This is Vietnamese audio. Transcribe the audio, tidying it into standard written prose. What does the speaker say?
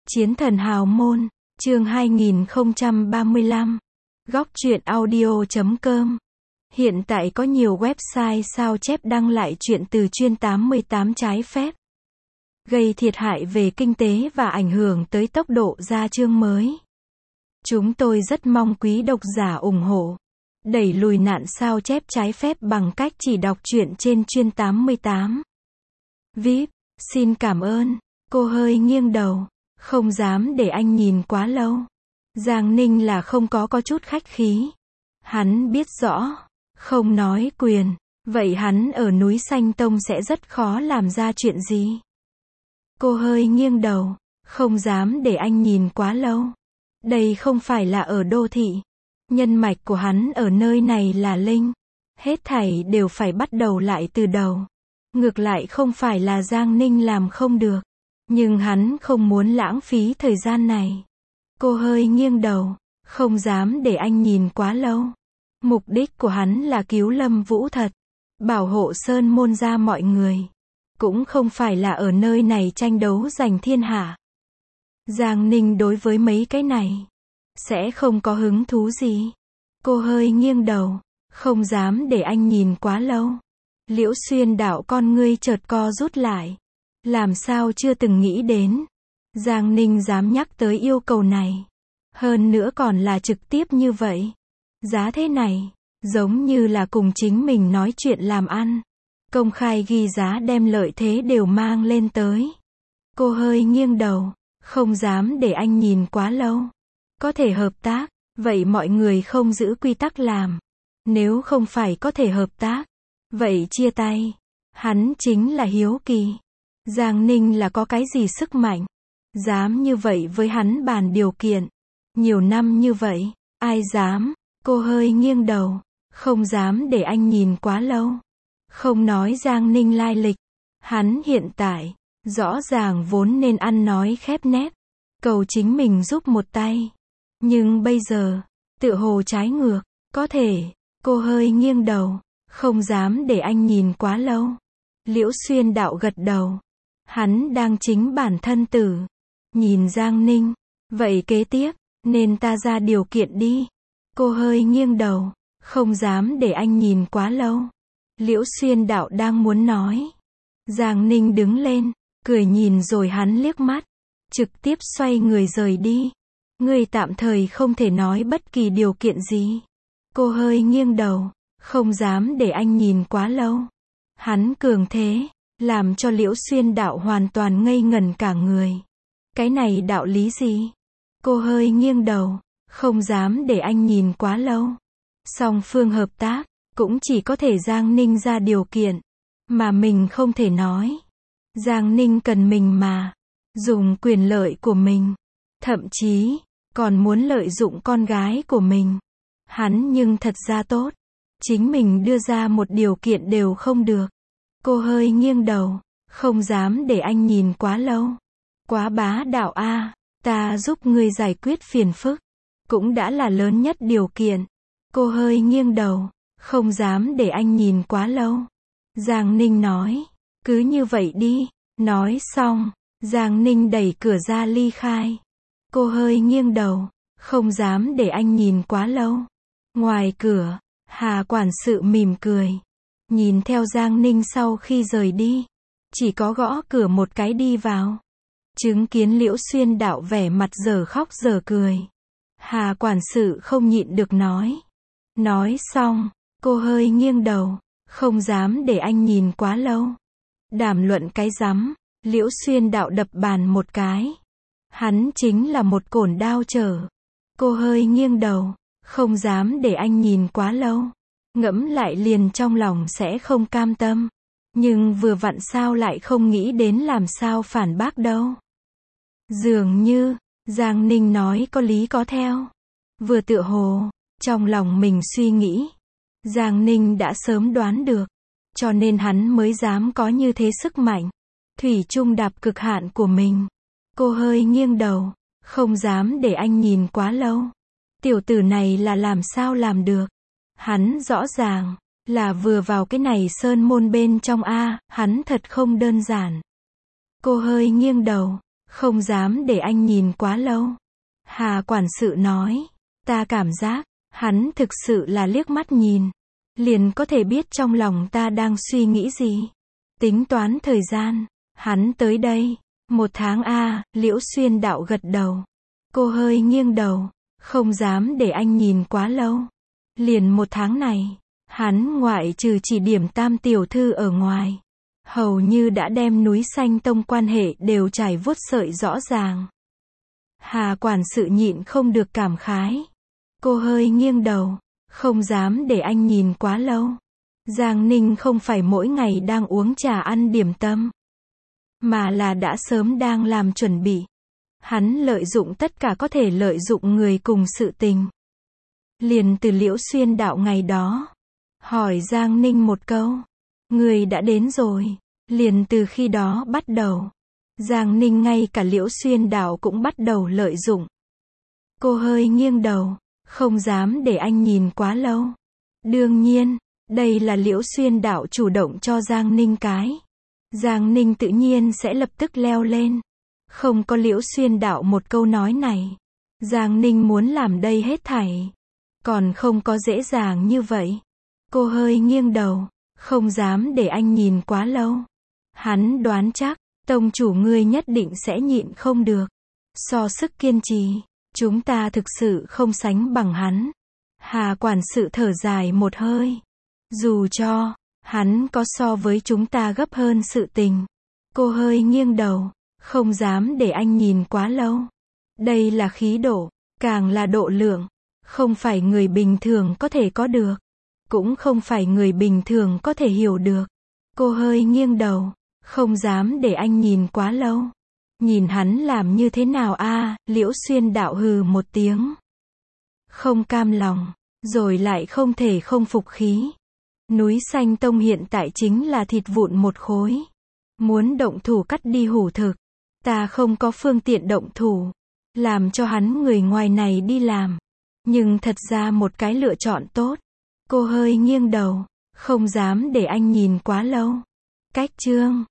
Chiến thần hào môn, chương 2035, góc truyện audio.com. Hiện tại có nhiều website sao chép đăng lại chuyện từ chuyên 88 trái phép, gây thiệt hại về kinh tế và ảnh hưởng tới tốc độ ra chương mới. Chúng tôi rất mong quý độc giả ủng hộ, đẩy lùi nạn sao chép trái phép bằng cách chỉ đọc truyện trên chuyên 88. VIP, xin cảm ơn. Cô hơi nghiêng đầu, không dám để anh nhìn quá lâu. Giang Ninh là không có chút khách khí. Hắn biết rõ, không nói quyền, vậy hắn ở núi Xanh Tông sẽ rất khó làm ra chuyện gì. Cô hơi nghiêng đầu, không dám để anh nhìn quá lâu. Đây không phải là ở đô thị. Nhân mạch của hắn ở nơi này là linh. Hết thảy đều phải bắt đầu lại từ đầu. Ngược lại không phải là Giang Ninh làm không được. Nhưng hắn không muốn lãng phí thời gian này. Cô hơi nghiêng đầu, không dám để anh nhìn quá lâu. Mục đích của hắn là cứu Lâm Vũ thật, bảo hộ Sơn Môn gia mọi người. Cũng không phải là ở nơi này tranh đấu giành thiên hạ. Giang Ninh đối với mấy cái này sẽ không có hứng thú gì. Cô hơi nghiêng đầu, không dám để anh nhìn quá lâu. Liễu Xuyên đạo con ngươi chợt co rút lại. Làm sao chưa từng nghĩ đến. Giang Ninh dám nhắc tới yêu cầu này. Hơn nữa còn là trực tiếp như vậy. Giá thế này, giống như là cùng chính mình nói chuyện làm ăn. Công khai ghi giá đem lợi thế đều mang lên tới. Cô hơi nghiêng đầu, không dám để anh nhìn quá lâu. Có thể hợp tác, vậy mọi người không giữ quy tắc làm. Nếu không phải có thể hợp tác, vậy chia tay. Hắn chính là hiếu kỳ. Giang Ninh là có cái gì sức mạnh, dám như vậy với hắn bàn điều kiện. Nhiều năm như vậy, ai dám. Cô hơi nghiêng đầu, không dám để anh nhìn quá lâu. Không nói Giang Ninh lai lịch. Hắn hiện tại, rõ ràng vốn nên ăn nói khép nép, cầu chính mình giúp một tay. Nhưng bây giờ, tựa hồ trái ngược, có thể. Cô hơi nghiêng đầu, không dám để anh nhìn quá lâu. Liễu Xuyên đạo gật đầu. Hắn đang chính bản thân tử. Nhìn Giang Ninh. Vậy kế tiếp, nên ta ra điều kiện đi. Cô hơi nghiêng đầu, không dám để anh nhìn quá lâu. Liễu Xuyên đạo đang muốn nói. Giang Ninh đứng lên, cười nhìn rồi hắn liếc mắt. Trực tiếp xoay người rời đi. Ngươi tạm thời không thể nói bất kỳ điều kiện gì. Cô hơi nghiêng đầu, không dám để anh nhìn quá lâu. Hắn cường thế, làm cho Liễu Xuyên đạo hoàn toàn ngây ngẩn cả người. Cái này đạo lý gì? Cô hơi nghiêng đầu, không dám để anh nhìn quá lâu. Song phương hợp tác, cũng chỉ có thể Giang Ninh ra điều kiện, mà mình không thể nói. Giang Ninh cần mình mà, dùng quyền lợi của mình, thậm chí, còn muốn lợi dụng con gái của mình. Hắn nhưng thật ra tốt, chính mình đưa ra một điều kiện đều không được. Cô hơi nghiêng đầu, không dám để anh nhìn quá lâu. Quá bá đạo a, ta giúp ngươi giải quyết phiền phức, cũng đã là lớn nhất điều kiện. Cô hơi nghiêng đầu, không dám để anh nhìn quá lâu. Giang Ninh nói, cứ như vậy đi. Nói xong, Giang Ninh đẩy cửa ra ly khai. Cô hơi nghiêng đầu, không dám để anh nhìn quá lâu. Ngoài cửa, Hà quản sự mỉm cười. Nhìn theo Giang Ninh sau khi rời đi. Chỉ có gõ cửa một cái đi vào. Chứng kiến Liễu Xuyên đạo vẻ mặt dở khóc dở cười. Hà quản sự không nhịn được nói. Nói xong, cô hơi nghiêng đầu, không dám để anh nhìn quá lâu. Đàm luận cái rắm. Liễu Xuyên đạo đập bàn một cái. Hắn chính là một cổn đao trở. Cô hơi nghiêng đầu, không dám để anh nhìn quá lâu. Ngẫm lại liền trong lòng sẽ không cam tâm. Nhưng vừa vặn sao lại không nghĩ đến làm sao phản bác đâu. Dường như, Giang Ninh nói có lý có theo. Vừa tựa hồ, trong lòng mình suy nghĩ. Giang Ninh đã sớm đoán được. Cho nên hắn mới dám có như thế sức mạnh. Thủy chung đạp cực hạn của mình. Cô hơi nghiêng đầu, không dám để anh nhìn quá lâu. Tiểu tử này là làm sao làm được. Hắn rõ ràng, là vừa vào cái này Sơn Môn bên trong a, hắn thật không đơn giản. Cô hơi nghiêng đầu, Không dám để anh nhìn quá lâu. Hà quản sự nói. Ta cảm giác, hắn thực sự là liếc mắt nhìn. Liền có thể biết trong lòng ta đang suy nghĩ gì. Tính toán thời gian. Hắn tới đây. 1 tháng a, Liễu Xuyên Đạo gật đầu. Cô hơi nghiêng đầu. Không dám để anh nhìn quá lâu. Liền 1 tháng này. Hắn ngoại trừ chỉ điểm Tam tiểu thư ở ngoài. Hầu như đã đem núi Xanh Tông quan hệ đều trải vuốt sợi rõ ràng. Hà quản sự nhịn không được cảm khái. Cô hơi nghiêng đầu. Không dám để anh nhìn quá lâu. Giang Ninh không phải mỗi ngày đang uống trà ăn điểm tâm. Mà là đã sớm đang làm chuẩn bị. Hắn lợi dụng tất cả có thể lợi dụng người cùng sự tình. Liền từ Liễu Xuyên Đạo ngày đó. Hỏi Giang Ninh một câu. Người đã đến rồi. Liền từ khi đó bắt đầu. Giang Ninh ngay cả Liễu Xuyên Đạo cũng bắt đầu lợi dụng. Cô hơi nghiêng đầu. Không dám để anh nhìn quá lâu. Đương nhiên, đây là Liễu Xuyên Đạo chủ động cho Giang Ninh cái. Giang Ninh tự nhiên sẽ lập tức leo lên. Không có Liễu Xuyên Đạo một câu nói này. Giang Ninh muốn làm đây hết thảy. Còn không có dễ dàng như vậy. Cô hơi nghiêng đầu. Không dám để anh nhìn quá lâu. Hắn đoán chắc, tông chủ ngươi nhất định sẽ nhịn không được. So sức kiên trì, chúng ta thực sự không sánh bằng hắn. Hà quản sự thở dài một hơi. Dù cho, hắn có so với chúng ta gấp hơn sự tình. Cô hơi nghiêng đầu. Không dám để anh nhìn quá lâu. Đây là khí độ, càng là độ lượng. Không phải người bình thường có thể có được. Cũng không phải người bình thường có thể hiểu được. Cô hơi nghiêng đầu. Không dám để anh nhìn quá lâu. Nhìn hắn làm như thế nào a? Liễu Xuyên Đạo hừ một tiếng. Không cam lòng. Rồi lại không thể không phục khí. Núi Xanh Tông hiện tại chính là thịt vụn một khối. Muốn động thủ cắt đi hủ thực. Ta không có phương tiện động thủ. Làm cho hắn người ngoài này đi làm. Nhưng thật ra một cái lựa chọn tốt. Cô hơi nghiêng đầu. Không dám để anh nhìn quá lâu. Cách chương